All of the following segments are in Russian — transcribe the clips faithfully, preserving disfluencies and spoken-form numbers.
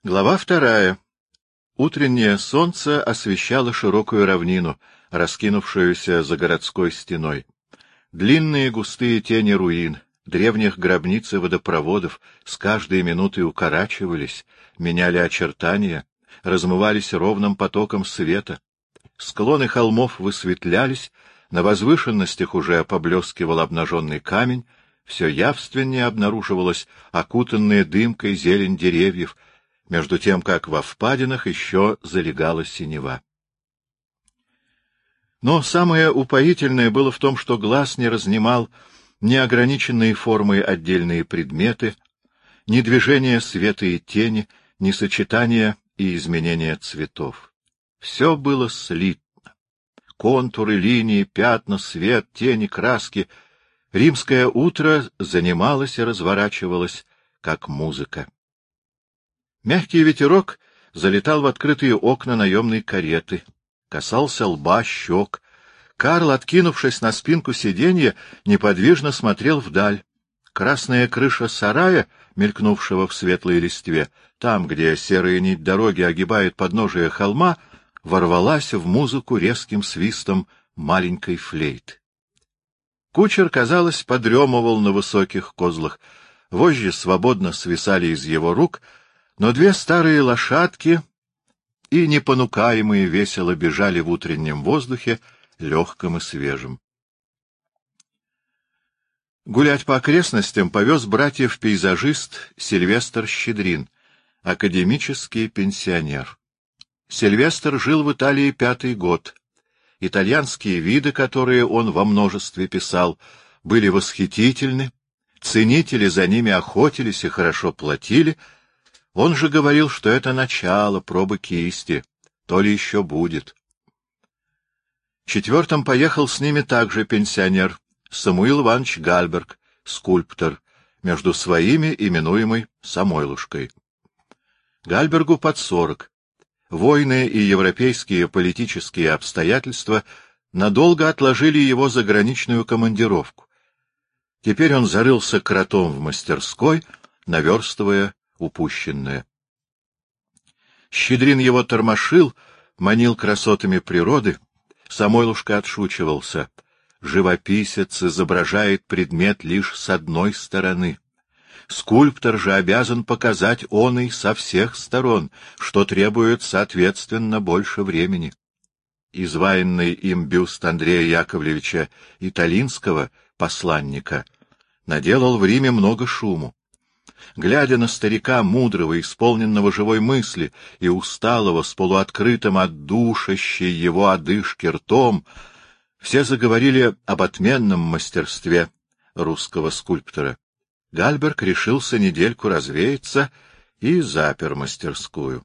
Глава вторая. Утреннее солнце освещало широкую равнину, раскинувшуюся за городской стеной. Длинные густые тени руин, древних гробниц и водопроводов с каждой минутой укорачивались, меняли очертания, размывались ровным потоком света. Склоны холмов высветлялись, на возвышенностях уже поблескивал обнаженный камень, все явственнее обнаруживалась окутанная дымкой зелень деревьев, между тем, как во впадинах еще залегала синева. Но самое упоительное было в том, что глаз не разнимал ни ограниченные формы отдельные предметы, ни движения света и тени, ни сочетания и изменения цветов. Все было слитно. Контуры, линии, пятна, свет, тени, краски. Римское утро занималось и разворачивалось, как музыка. Мягкий ветерок залетал в открытые окна наемной кареты, касался лба, щек. Карл, откинувшись на спинку сиденья, неподвижно смотрел вдаль. Красная крыша сарая, мелькнувшего в светлой листве, там, где серая нить дороги огибает подножие холма, ворвалась в музыку резким свистом маленькой флейты. Кучер, казалось, подремывал на высоких козлах. Вожжи свободно свисали из его рук, но две старые лошадки и непонукаемые весело бежали в утреннем воздухе, легком и свежем. Гулять по окрестностям повез братьев-пейзажист Сильвестр Щедрин, академический пенсионер. Сильвестр жил в Италии пятый год. Итальянские виды, которые он во множестве писал, были восхитительны, ценители за ними охотились и хорошо платили. Он же говорил, что это начало пробы кисти, то ли еще будет. Четвертым поехал с ними также пенсионер Самуил Иванович Гальберг, скульптор, между своими именуемый Самойлушкой. Гальбергу под сорок. Войны и европейские политические обстоятельства надолго отложили его заграничную командировку. Теперь он зарылся кротом в мастерской, наверстывая упущенное. Щедрин его тормошил, манил красотами природы. Самойлушка отшучивался. Живописец изображает предмет лишь с одной стороны. Скульптор же обязан показать оный со всех сторон, что требует, соответственно, больше времени. Изваянный им бюст Андрея Яковлевича Италинского, посланника, наделал в Риме много шуму. Глядя на старика, мудрого, исполненного живой мысли и усталого, с полуоткрытым от душащей его одышки ртом, все заговорили об отменном мастерстве русского скульптора. Гальберг решился недельку развеяться и запер мастерскую.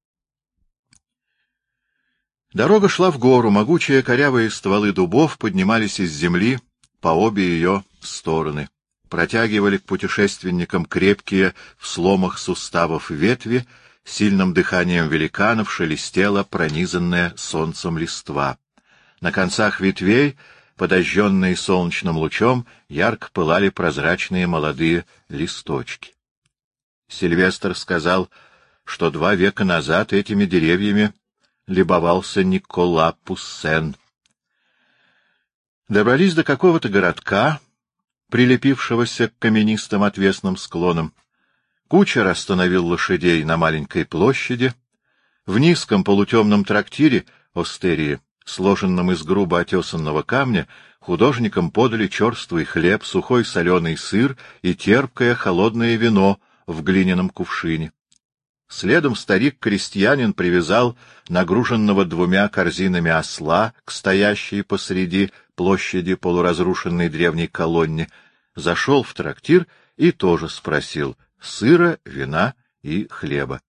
Дорога шла в гору, могучие корявые стволы дубов поднимались из земли по обе ее стороны, протягивали к путешественникам крепкие в сломах суставов ветви, сильным дыханием великанов шелестела пронизанная солнцем листва. На концах ветвей, подожженные солнечным лучом, ярко пылали прозрачные молодые листочки. Сильвестр сказал, что два века назад этими деревьями любовался Никола Пуссен. Добрались до какого-то городка, прилепившегося к каменистым отвесным склонам. Кучер остановил лошадей на маленькой площади. В низком полутемном трактире остерии, сложенном из грубо отесанного камня, художникам подали черствый хлеб, сухой соленый сыр и терпкое холодное вино в глиняном кувшине. Следом старик-крестьянин привязал нагруженного двумя корзинами осла к стоящей посреди площади полуразрушенной древней колонне, зашел в трактир и тоже спросил сыра, вина и хлеба.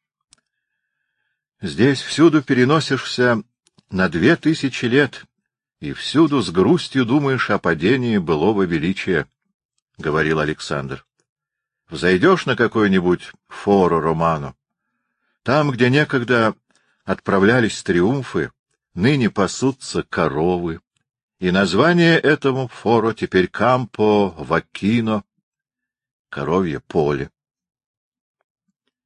Здесь всюду переносишься на две тысячи лет, и всюду с грустью думаешь о падении былого величия, — говорил Александр. Взойдешь на какой-нибудь форо Романо. Там, где некогда отправлялись триумфы, ныне пасутся коровы, и название этому форо теперь Кампо Ваккино, коровье поле.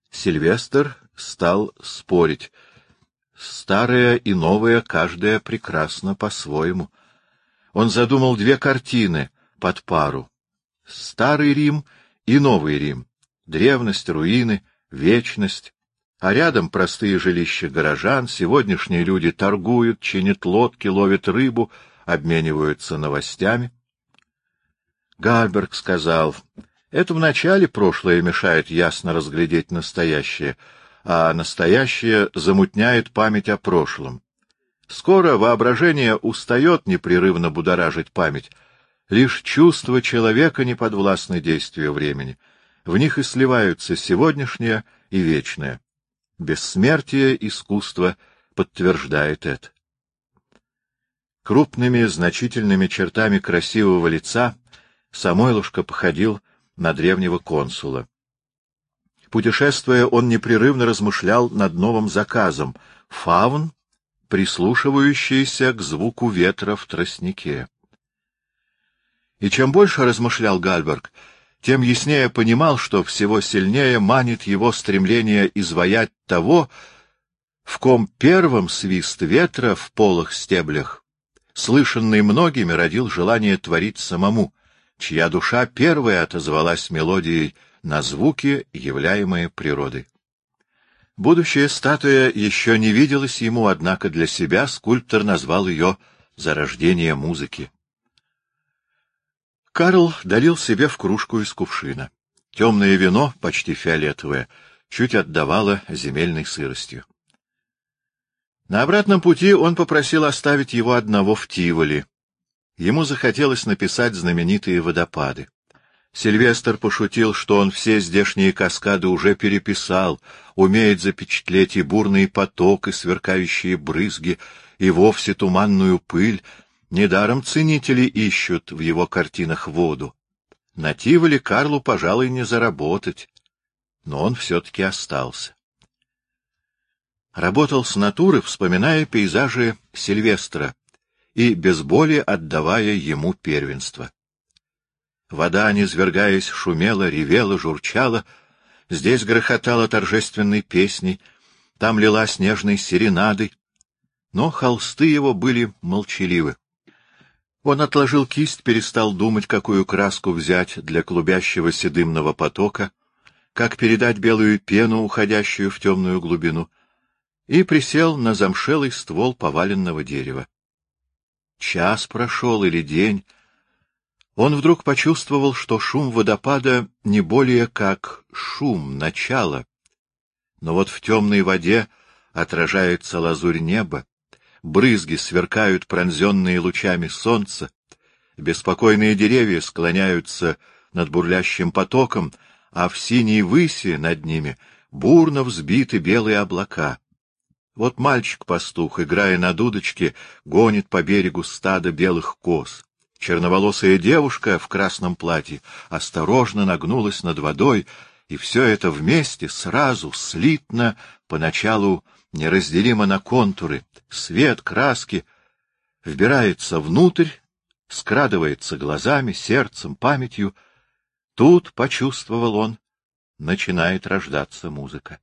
Сильвестр стал спорить. Старое и новое каждое прекрасно по-своему. Он задумал две картины под пару. Старый Рим и Новый Рим. Древность, руины, вечность. А рядом простые жилища горожан, сегодняшние люди торгуют, чинят лодки, ловят рыбу, обмениваются новостями. Гальберг сказал: это вначале прошлое мешает ясно разглядеть настоящее, а настоящее замутняет память о прошлом. Скоро воображение устает непрерывно будоражить память. Лишь чувства человека не подвластны действию времени. В них и сливаются сегодняшнее и вечное. Бессмертие искусства подтверждает это. Крупными, значительными чертами красивого лица Самойлушка походил на древнего консула. Путешествуя, он непрерывно размышлял над новым заказом — фавн, прислушивающийся к звуку ветра в тростнике. И чем больше размышлял Гальберг, тем яснее понимал, что всего сильнее манит его стремление изваять того, в ком первым свист ветра в полых стеблях, слышанный многими, родил желание творить самому, чья душа первая отозвалась мелодией на звуки, являемые природой. Будущая статуя еще не виделась ему, однако для себя скульптор назвал ее «Зарождение музыки». Карл долил себе в кружку из кувшина. Темное вино, почти фиолетовое, чуть отдавало земельной сыростью. На обратном пути он попросил оставить его одного в Тиволи. Ему захотелось написать знаменитые водопады. Сильвестр пошутил, что он все здешние каскады уже переписал, умеет запечатлеть и бурный поток, и сверкающие брызги, и вовсе туманную пыль. Недаром ценители ищут в его картинах воду. На Тиволи Карлу, пожалуй, не заработать, но он все-таки остался. Работал с натуры, вспоминая пейзажи Сильвестра и без боли отдавая ему первенство. Вода, низвергаясь, шумела, ревела, журчала, здесь грохотала торжественной песней, там лилась нежной серенадой, но холсты его были молчаливы. Он отложил кисть, перестал думать, какую краску взять для клубящегося дымного потока, как передать белую пену, уходящую в темную глубину, и присел на замшелый ствол поваленного дерева. Час прошел или день. Он вдруг почувствовал, что шум водопада не более как шум начала, но вот в темной воде отражается лазурь неба, брызги сверкают, пронзенные лучами солнца, беспокойные деревья склоняются над бурлящим потоком, а в синей выси над ними бурно взбиты белые облака. Вот мальчик-пастух, играя на дудочке, гонит по берегу стадо белых коз. Черноволосая девушка в красном платье осторожно нагнулась над водой, и все это вместе, сразу, слитно, поначалу неразделимо на контуры, свет, краски, вбирается внутрь, скрадывается глазами, сердцем, памятью. Тут, почувствовал он, начинает рождаться музыка.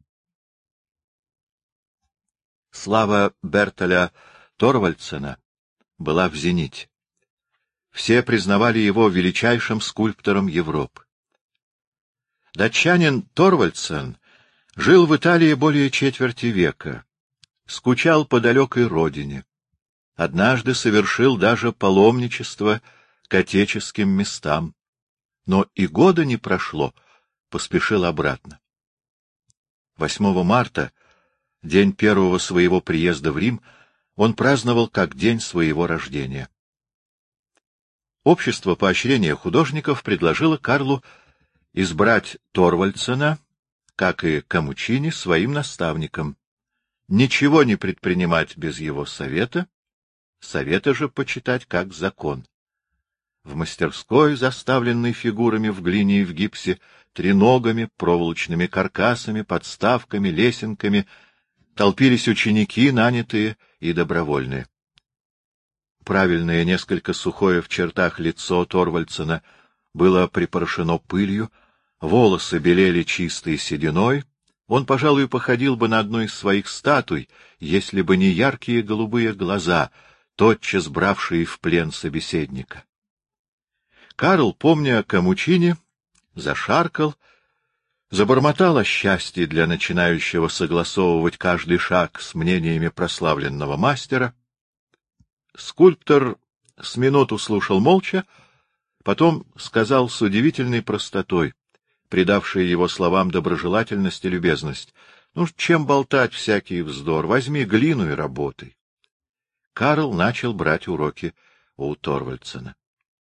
Слава Бертоля Торвальдсена была в зените. Все признавали его величайшим скульптором Европы. Датчанин Торвальдсен жил в Италии более четверти века, скучал по далекой родине, однажды совершил даже паломничество к отеческим местам, но и года не прошло, поспешил обратно. восьмого марта, день первого своего приезда в Рим, он праздновал как день своего рождения. Общество поощрения художников предложило Карлу избрать Торвальдсена, как и Камучини, своим наставником, ничего не предпринимать без его совета, совета же почитать как закон. В мастерской, заставленной фигурами в глине и в гипсе, треногами, проволочными каркасами, подставками, лесенками, толпились ученики, нанятые и добровольные. Правильное, несколько сухое в чертах лицо Торвальдсена было припорошено пылью, волосы белели чистой сединой, Он, пожалуй, походил бы на одну из своих статуй, если бы не яркие голубые глаза, тотчас бравшие в плен собеседника. Карл, помня о Камучине, зашаркал, забормотал о счастье для начинающего согласовывать каждый шаг с мнениями прославленного мастера. Скульптор с минуту слушал молча, потом сказал с удивительной простотой, придавшей его словам доброжелательность и любезность: — Ну, чем болтать всякий вздор? Возьми глину и работай. Карл начал брать уроки у Торвальдсена.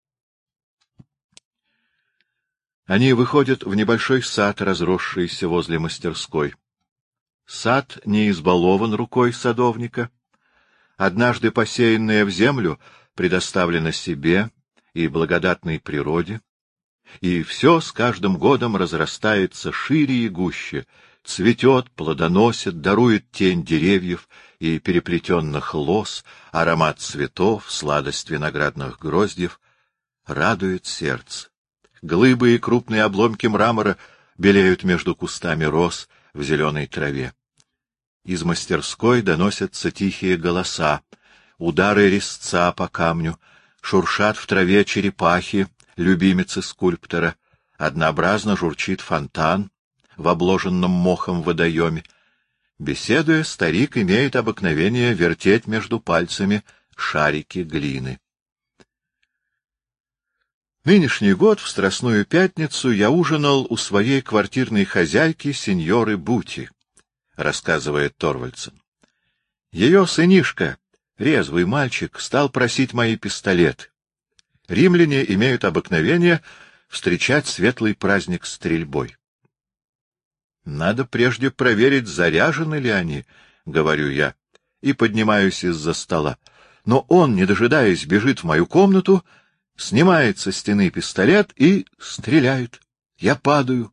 Они выходят в небольшой сад, разросшийся возле мастерской. Сад не избалован рукой садовника. Однажды посеянное в землю предоставлено себе и благодатной природе, и все с каждым годом разрастается шире и гуще, цветет, плодоносит, дарует тень деревьев и переплетенных лоз, аромат цветов, сладость виноградных гроздьев, радует сердце. Глыбы и крупные обломки мрамора белеют между кустами роз в зеленой траве. Из мастерской доносятся тихие голоса, удары резца по камню, шуршат в траве черепахи, любимицы скульптора, однообразно журчит фонтан в обложенном мохом водоеме. Беседуя, старик имеет обыкновение вертеть между пальцами шарики глины. Нынешний год, в Страстную пятницу, я ужинал у своей квартирной хозяйки, сеньоры Бути, — рассказывает Торвальдсен. Ее сынишка, резвый мальчик, стал просить мои пистолеты. Римляне имеют обыкновение встречать светлый праздник стрельбой. Надо прежде проверить, заряжены ли они, — говорю я, и поднимаюсь из-за стола. Но он, не дожидаясь, бежит в мою комнату, снимает со стены пистолет и стреляет. Я падаю.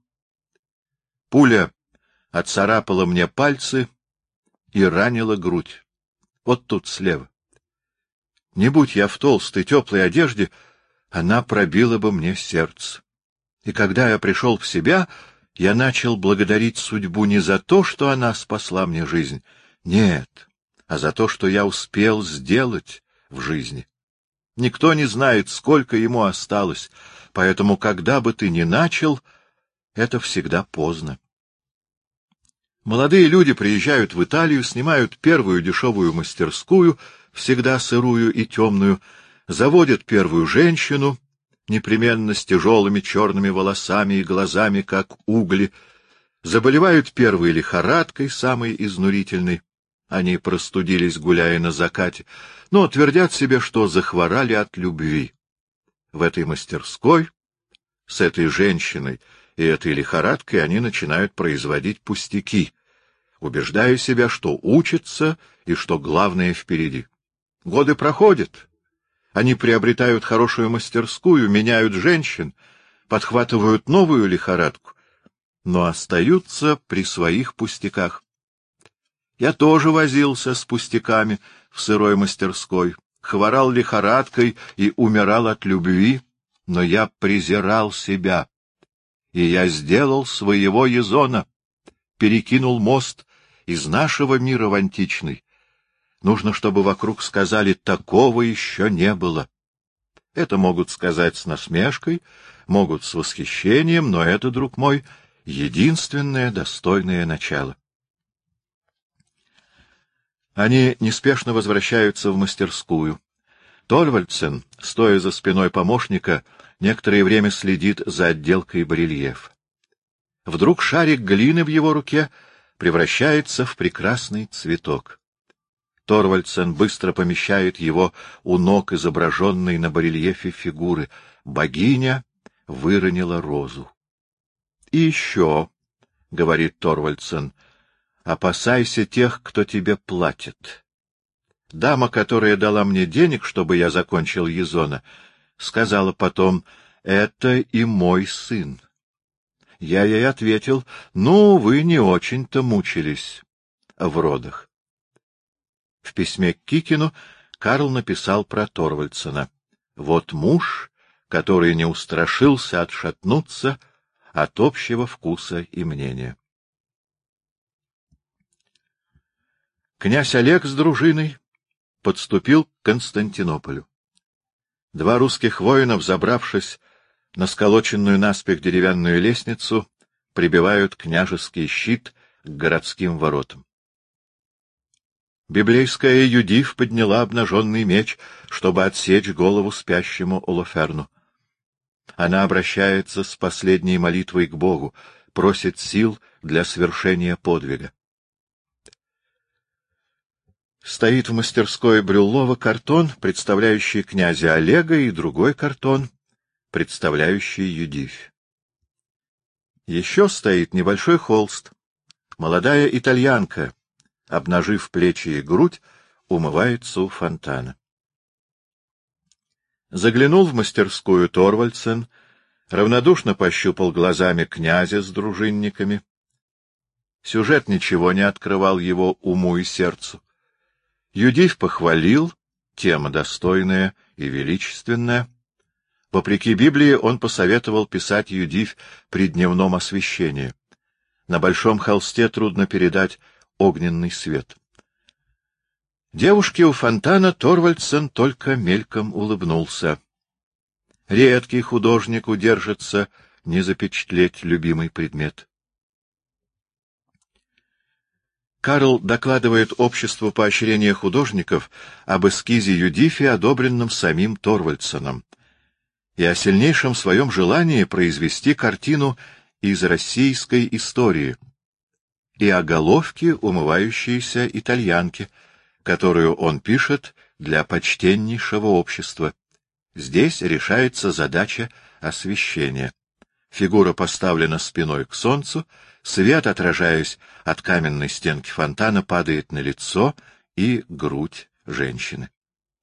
Пуля отцарапала мне пальцы и ранила грудь. Вот тут слева. Не будь я в толстой теплой одежде, она пробила бы мне сердце. И когда я пришел в себя, я начал благодарить судьбу не за то, что она спасла мне жизнь, нет, а за то, что я успел сделать в жизни. Никто не знает, сколько ему осталось, поэтому, когда бы ты ни начал, это всегда поздно. Молодые люди приезжают в Италию, снимают первую дешевую мастерскую, всегда сырую и темную, заводят первую женщину, непременно с тяжелыми черными волосами и глазами, как угли, заболевают первой лихорадкой, самой изнурительной. Они простудились, гуляя на закате, но твердят себе, что захворали от любви. В этой мастерской, с этой женщиной и этой лихорадкой они начинают производить пустяки, убеждая себя, что учатся и что главное впереди. Годы проходят. Они приобретают хорошую мастерскую, меняют женщин, подхватывают новую лихорадку, но остаются при своих пустяках. Я тоже возился с пустяками в сырой мастерской, хворал лихорадкой и умирал от любви, но я презирал себя, и я сделал своего Язона, перекинул мост из нашего мира в античный. Нужно, чтобы вокруг сказали: такого еще не было. Это могут сказать с насмешкой, могут с восхищением, но это, друг мой, единственное достойное начало. Они неспешно возвращаются в мастерскую. Торвальдсен, стоя за спиной помощника, некоторое время следит за отделкой барельефа. Вдруг шарик глины в его руке превращается в прекрасный цветок. Торвальдсен быстро помещает его у ног изображенной на барельефе фигуры. Богиня выронила розу. — И еще, — говорит Торвальдсен, — опасайся тех, кто тебе платит. Дама, которая дала мне денег, чтобы я закончил Язона, сказала потом: это и мой сын. Я ей ответил: ну, вы не очень-то мучились в родах. В письме к Кикину Карл написал про Торвальдсена: вот муж, который не устрашился отшатнуться от общего вкуса и мнения. Князь Олег с дружиной подступил к Константинополю. Два русских воина, взобравшись на сколоченную наспех деревянную лестницу, прибивают княжеский щит к городским воротам. Библейская Юдиф подняла обнаженный меч, чтобы отсечь голову спящему Олоферну. Она обращается с последней молитвой к Богу, просит сил для свершения подвига. Стоит в мастерской Брюллова картон, представляющий князя Олега, и другой картон, представляющий Юдифь. Еще стоит небольшой холст. Молодая итальянка, обнажив плечи и грудь, умывается у фонтана. Заглянул в мастерскую Торвальдсен, равнодушно пощупал глазами князя с дружинниками. Сюжет ничего не открывал его уму и сердцу. Юдифь похвалил, тема достойная и величественная. Вопреки Библии он посоветовал писать Юдифь при дневном освещении. На большом холсте трудно передать огненный свет. Девушке у фонтана Торвальдсен только мельком улыбнулся. Редкий художник удержится не запечатлеть любимый предмет. Карл докладывает обществу поощрения художников об эскизе Юдифи, одобренном самим Торвальдсеном, и о сильнейшем своем желании произвести картину из российской истории, и о головке умывающейся итальянки, которую он пишет для почтеннейшего общества. Здесь решается задача освещения. Фигура поставлена спиной к солнцу, свет, отражаясь от каменной стенки фонтана, падает на лицо и грудь женщины.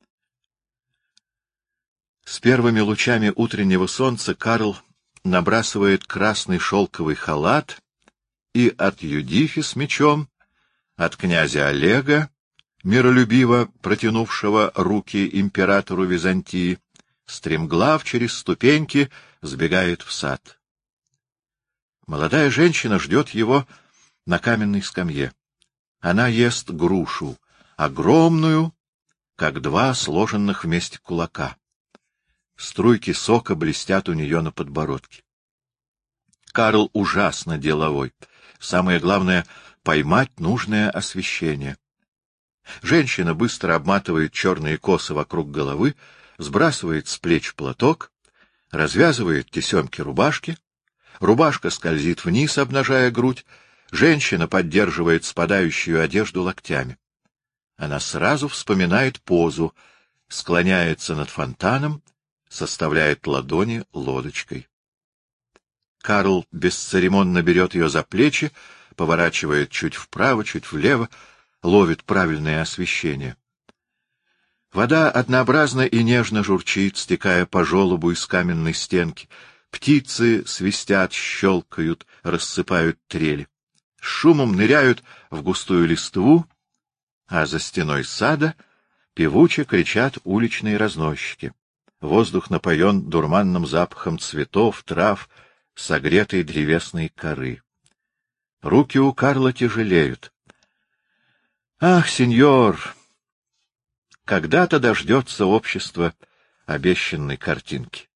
С первыми лучами утреннего солнца Карл набрасывает красный шелковый халат, и от Юдифи с мечом, от князя Олега, миролюбиво протянувшего руки императору Византии, стремглав через ступеньки сбегает в сад. Молодая женщина ждет его на каменной скамье. Она ест грушу, огромную, как два сложенных вместе кулака. Струйки сока блестят у нее на подбородке. Карл ужасно деловой. Самое главное — поймать нужное освещение. Женщина быстро обматывает черные косы вокруг головы, сбрасывает с плеч платок, развязывает тесемки рубашки. Рубашка скользит вниз, обнажая грудь. Женщина поддерживает спадающую одежду локтями. Она сразу вспоминает позу, склоняется над фонтаном, составляет ладони лодочкой. Карл бесцеремонно берет ее за плечи, поворачивает чуть вправо, чуть влево, ловит правильное освещение. Вода однообразно и нежно журчит, стекая по желобу из каменной стенки. Птицы свистят, щелкают, рассыпают трели. С шумом ныряют в густую листву, а за стеной сада певуче кричат уличные разносчики. Воздух напоен дурманным запахом цветов, трав, согретой древесной коры. Руки у Карла тяжелеют. Ах, сеньор! Когда-то дождется общество обещанной картинки.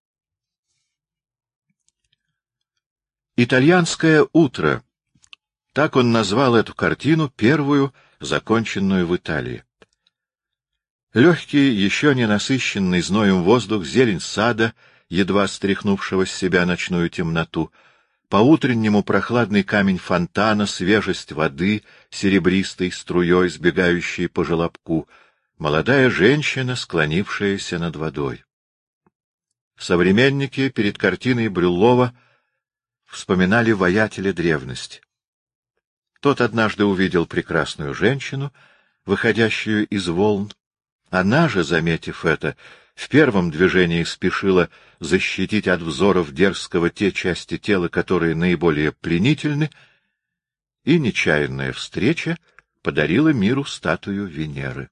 «Итальянское утро» — так он назвал эту картину, первую, законченную в Италии. Легкий, еще не насыщенный зноем воздух, зелень сада, едва стряхнувшего с себя ночную темноту, по-утреннему прохладный камень фонтана, свежесть воды, серебристой струей, сбегающей по желобку, молодая женщина, склонившаяся над водой. Современники перед картиной Брюллова вспоминали воятеля древности. Тот однажды увидел прекрасную женщину, выходящую из волн. Она же, заметив это, в первом движении спешила защитить от взоров дерзкого те части тела, которые наиболее пленительны, и нечаянная встреча подарила миру статую Венеры.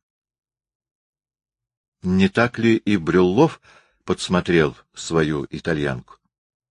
Не так ли и Брюллов подсмотрел свою итальянку?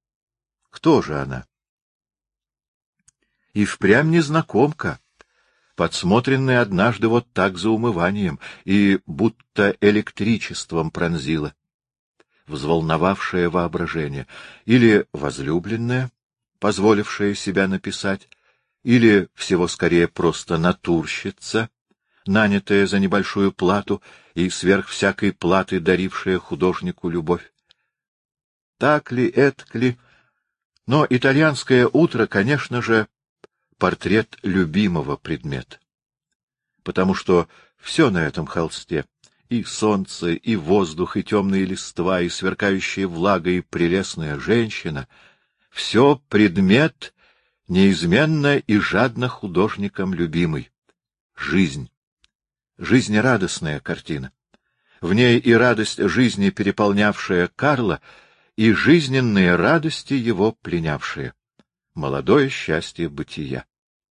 Кто же она? И впрямь незнакомка. подсмотренный однажды вот так за умыванием, и будто электричеством пронзило, взволновавшее воображение, или возлюбленная, позволившая себя написать, или, всего скорее, просто натурщица, нанятая за небольшую плату и сверх всякой платы дарившая художнику любовь. Так ли, этак ли, но итальянское утро, конечно же, портрет любимого предмета, потому что все на этом холсте, и солнце, и воздух, и темные листва, и сверкающая влага, и прелестная женщина — все предмет неизменно и жадно художником любимый. Жизнь. Жизнерадостная картина. В ней и радость жизни, переполнявшая Карла, и жизненные радости его пленявшие. Молодое счастье бытия.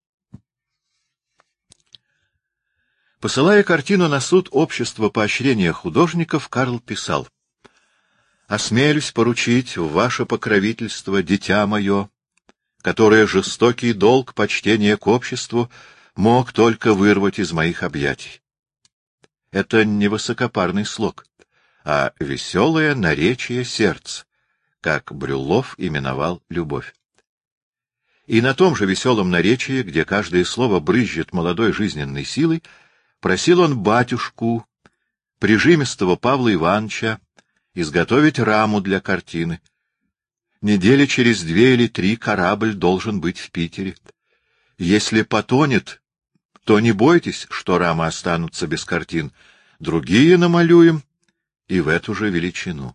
Посылая картину на суд Общества поощрения художников, Карл писал: «Осмелюсь поручить в ваше покровительство дитя мое, которое жестокий долг почтения к обществу мог только вырвать из моих объятий». Это не высокопарный слог, а веселое наречие сердца, как Брюллов именовал любовь. И на том же веселом наречии, где каждое слово брызжет молодой жизненной силой, просил он батюшку, прижимистого Павла Ивановича, изготовить раму для картины. Недели через две или три корабль должен быть в Питере. Если потонет, то не бойтесь, что рамы останутся без картин. Другие намалюем и в эту же величину.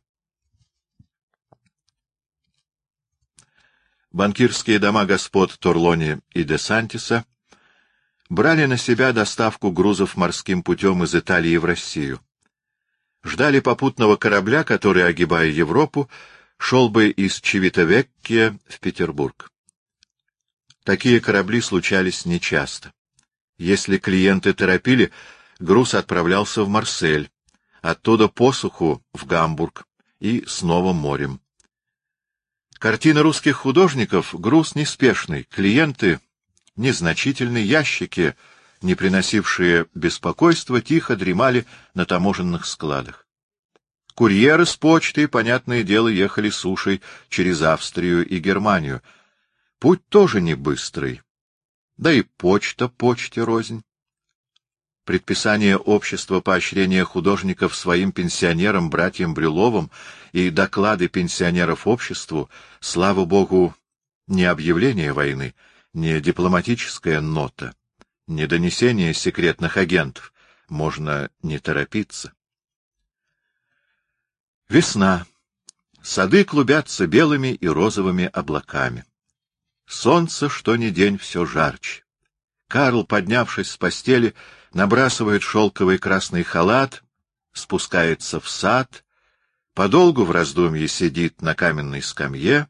Банкирские дома господ Торлони и де Сантиса брали на себя доставку грузов морским путем из Италии в Россию. Ждали попутного корабля, который, огибая Европу, шел бы из Чивитавеккья в Петербург. Такие корабли случались нечасто. Если клиенты торопили, груз отправлялся в Марсель, оттуда по суху в Гамбург и снова морем. Картины русских художников — груз неспешный, клиенты — незначительные, ящики, не приносившие беспокойства, тихо дремали на таможенных складах. Курьеры с почтой, понятное дело, ехали сушей через Австрию и Германию. Путь тоже не быстрый, да и почта почте рознь. Предписание Общества поощрения художников своим пенсионерам, братьям Брюлловым, и доклады пенсионеров обществу, слава богу, не объявление войны, не дипломатическая нота, не донесение секретных агентов, можно не торопиться. Весна. Сады клубятся белыми и розовыми облаками. Солнце что ни день все жарче. Карл, поднявшись с постели, набрасывает шелковый красный халат, спускается в сад, подолгу в раздумье сидит на каменной скамье.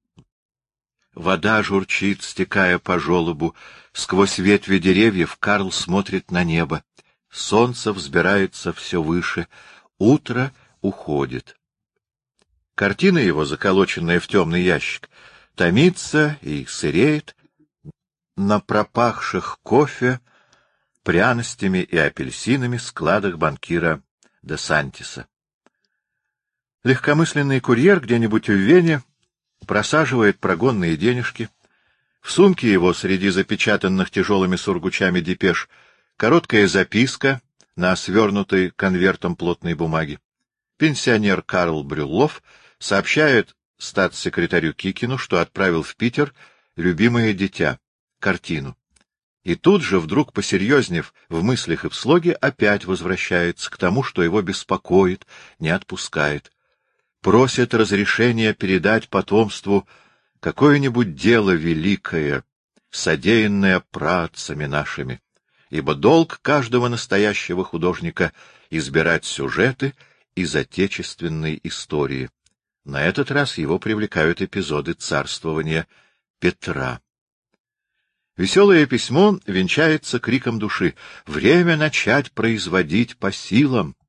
Вода журчит, стекая по желобу. Сквозь ветви деревьев Карл смотрит на небо. Солнце взбирается все выше. Утро уходит. Картина его, заколоченная в темный ящик, томится и сыреет на пропахших кофе, пряностями и апельсинами складах банкира де Сантиса. Легкомысленный курьер где-нибудь в Вене просаживает прогонные денежки. В сумке его среди запечатанных тяжелыми сургучами депеш короткая записка на свернутой конвертом плотной бумаги. Пенсионер Карл Брюллов сообщает статс-секретарю Кикину, что отправил в Питер любимое дитя, картину. И тут же, вдруг посерьезнев в мыслях и в слоге, опять возвращается к тому, что его беспокоит, не отпускает. Просит разрешения передать потомству какое-нибудь дело великое, содеянное праотцами нашими, ибо долг каждого настоящего художника — избирать сюжеты из отечественной истории. На этот раз его привлекают эпизоды царствования Петра. Веселое письмо венчается криком души: «Время начать производить по силам!»